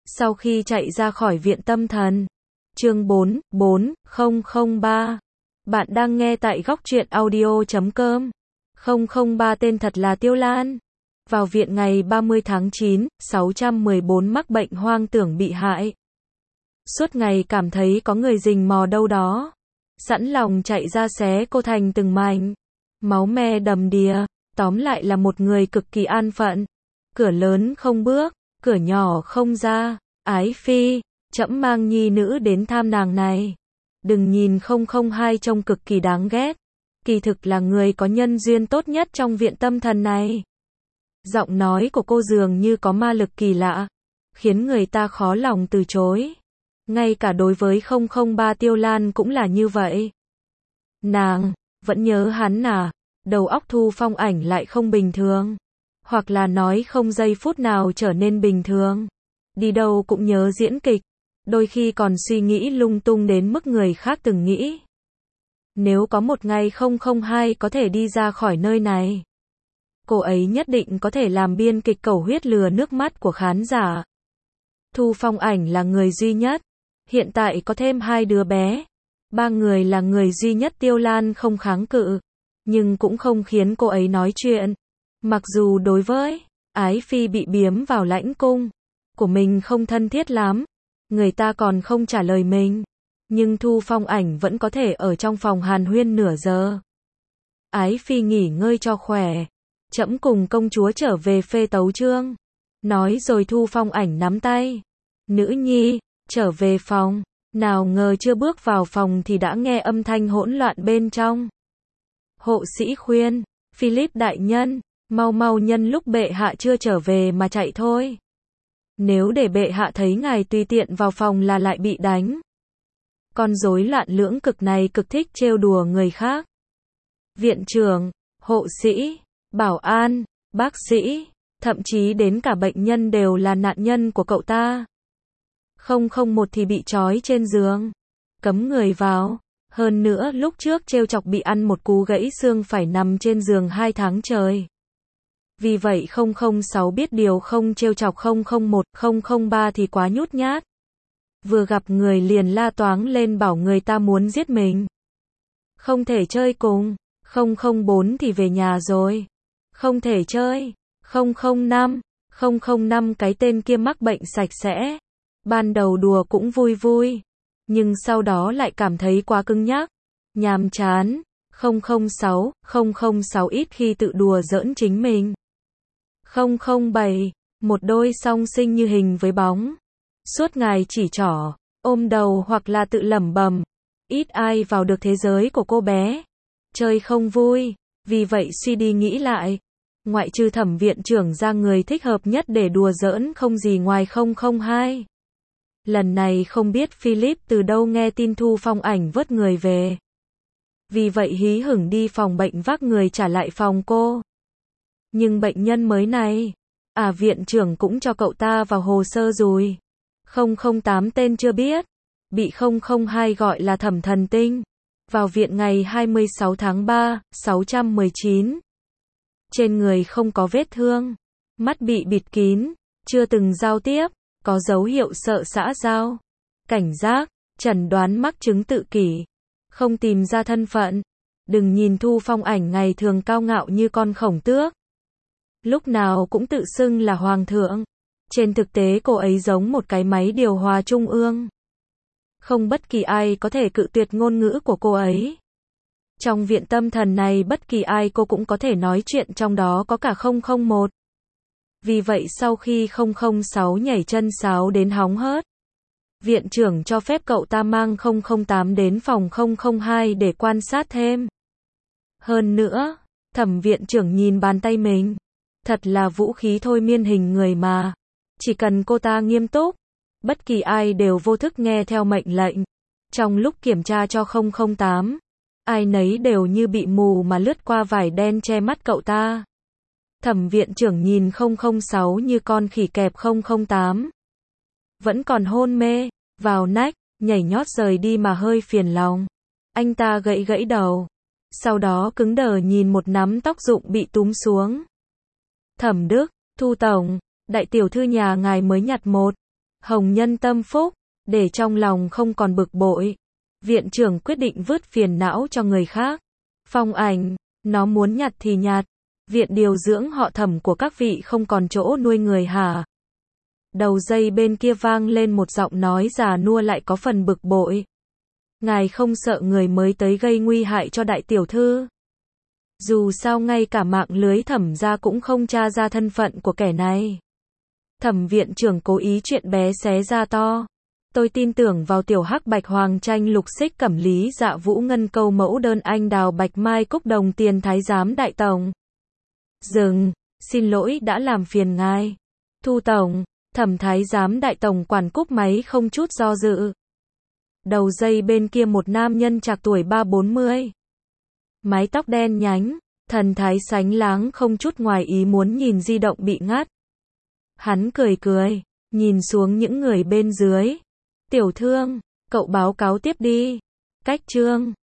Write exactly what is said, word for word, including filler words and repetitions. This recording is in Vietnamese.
Sau khi chạy ra khỏi viện tâm thần. Chương bốn, bốn không không ba. Bạn đang nghe tại góc truyện audio chấm com. không không ba tên thật là Tiêu Lan. Vào viện ngày ba mươi tháng chín, sáu trăm mười bốn mắc bệnh hoang tưởng bị hại. Suốt ngày cảm thấy có người rình mò đâu đó. Sẵn lòng chạy ra xé cô thành từng mảnh. Máu me đầm đìa. Tóm lại là một người cực kỳ an phận. Cửa lớn không bước, cửa nhỏ không ra. Ái phi, trẫm mang nhi nữ đến thăm nàng này. Đừng nhìn không không hai trông cực kỳ đáng ghét. Kỳ thực là người có nhân duyên tốt nhất trong viện tâm thần này. Giọng nói của cô dường như có ma lực kỳ lạ, khiến người ta khó lòng từ chối. Ngay cả đối với không không ba Tiêu Lan cũng là như vậy. Nàng, vẫn nhớ hắn à? Đầu óc Thu Phong Ảnh lại không bình thường. Hoặc là nói không giây phút nào trở nên bình thường. Đi đâu cũng nhớ diễn kịch. Đôi khi còn suy nghĩ lung tung đến mức người khác từng nghĩ. Nếu có một ngày không không hai có thể đi ra khỏi nơi này, cô ấy nhất định có thể làm biên kịch cầu huyết lừa nước mắt của khán giả. Thu Phong Ảnh là người duy nhất. Hiện tại có thêm hai đứa bé. Ba người là người duy nhất Tiêu Lan không kháng cự. Nhưng cũng không khiến cô ấy nói chuyện. Mặc dù đối với Ái Phi bị biếm vào lãnh cung của mình không thân thiết lắm, người ta còn không trả lời mình, nhưng Thu Phong Ảnh vẫn có thể ở trong phòng hàn huyên nửa giờ. Ái Phi nghỉ ngơi cho khỏe, trẫm cùng công chúa trở về phê tấu chương. Nói rồi Thu Phong Ảnh nắm tay. Nữ nhi, trở về phòng. Nào ngờ chưa bước vào phòng thì đã nghe âm thanh hỗn loạn bên trong. Hộ sĩ khuyên, Philip đại nhân, mau mau nhân lúc bệ hạ chưa trở về mà chạy thôi. Nếu để bệ hạ thấy ngài tùy tiện vào phòng là lại bị đánh. Con rối loạn lưỡng cực này cực thích trêu đùa người khác. Viện trưởng, hộ sĩ, bảo an, bác sĩ, thậm chí đến cả bệnh nhân đều là nạn nhân của cậu ta. Không không một thì bị trói trên giường, cấm người vào. Hơn nữa lúc trước trêu chọc bị ăn một cú gãy xương phải nằm trên giường hai tháng trời. Vì vậy không không sáu biết điều không trêu chọc không không một, không không ba thì quá nhút nhát. Vừa gặp người liền la toáng lên bảo người ta muốn giết mình. Không thể chơi cùng. không không bốn thì về nhà rồi. Không thể chơi. không không năm. không không năm cái tên kia mắc bệnh sạch sẽ. Ban đầu đùa cũng vui vui. Nhưng sau đó lại cảm thấy quá cứng nhắc. Nhàm chán. không không sáu. không không sáu ít khi tự đùa giỡn chính mình. không không bảy. Một đôi song sinh như hình với bóng. Suốt ngày chỉ trỏ, ôm đầu hoặc là tự lẩm bẩm. Ít ai vào được thế giới của cô bé. Chơi không vui. Vì vậy suy đi nghĩ lại. Ngoại trừ Thẩm viện trưởng ra, người thích hợp nhất để đùa giỡn không gì ngoài không không hai. Lần này không biết Philip từ đâu nghe tin Thu Phong Ảnh vớt người về. Vì vậy hí hửng đi phòng bệnh vác người trả lại phòng cô. Nhưng bệnh nhân mới này, à viện trưởng cũng cho cậu ta vào hồ sơ rồi. không không tám tên chưa biết, bị không không hai gọi là Thẩm thần tinh. Vào viện ngày hai mươi sáu tháng ba, sáu trăm mười chín. Trên người không có vết thương, mắt bị bịt kín, chưa từng giao tiếp, có dấu hiệu sợ xã giao, cảnh giác, chẩn đoán mắc chứng tự kỷ, không tìm ra thân phận. Đừng nhìn Thu Phong Ảnh ngày thường cao ngạo như con khổng tước, lúc nào cũng tự xưng là hoàng thượng. Trên thực tế cô ấy giống một cái máy điều hòa trung ương. Không bất kỳ ai có thể cự tuyệt ngôn ngữ của cô ấy. Trong viện tâm thần này bất kỳ ai cô cũng có thể nói chuyện, trong đó có cả không không một. Vì vậy sau khi không không sáu nhảy chân sáo đến hóng hớt, viện trưởng cho phép cậu ta mang không không tám đến phòng không không hai để quan sát thêm. Hơn nữa, Thẩm viện trưởng nhìn bàn tay mình. Thật là vũ khí thôi miên hình người mà. Chỉ cần cô ta nghiêm túc, bất kỳ ai đều vô thức nghe theo mệnh lệnh. Trong lúc kiểm tra cho không không tám, ai nấy đều như bị mù mà lướt qua vải đen che mắt cậu ta. Thẩm viện trưởng nhìn không không sáu như con khỉ kẹp không không tám. Vẫn còn hôn mê, vào nách, nhảy nhót rời đi mà hơi phiền lòng. Anh ta gãy gãy đầu. Sau đó cứng đờ nhìn một nắm tóc rụng bị túm xuống. Thẩm Đức, Thu tổng, đại tiểu thư nhà ngài mới nhặt một. Hồng nhân tâm phúc, để trong lòng không còn bực bội. Viện trưởng quyết định vứt phiền não cho người khác. Phong ảnh, nó muốn nhặt thì nhặt. Viện điều dưỡng họ Thẩm của các vị không còn chỗ nuôi người hả? Đầu dây bên kia vang lên một giọng nói già nua lại có phần bực bội. Ngài không sợ người mới tới gây nguy hại cho đại tiểu thư? Dù sao ngay cả mạng lưới Thẩm gia cũng không tra ra thân phận của kẻ này. Thẩm viện trưởng cố ý chuyện bé xé ra to. Tôi tin tưởng vào tiểu hắc bạch hoàng tranh lục xích cẩm lý dạ vũ ngân câu mẫu đơn anh đào bạch mai cúc đồng tiền thái giám đại tổng. Dừng, xin lỗi đã làm phiền ngài. Thu tổng, Thẩm thái giám đại tổng quản cúp máy không chút do dự. Đầu dây bên kia một nam nhân trạc tuổi ba bốn mươi. Mái tóc đen nhánh, thần thái sánh láng không chút ngoài ý muốn nhìn di động bị ngắt. Hắn cười cười, nhìn xuống những người bên dưới. Tiểu thương, cậu báo cáo tiếp đi. Cách chương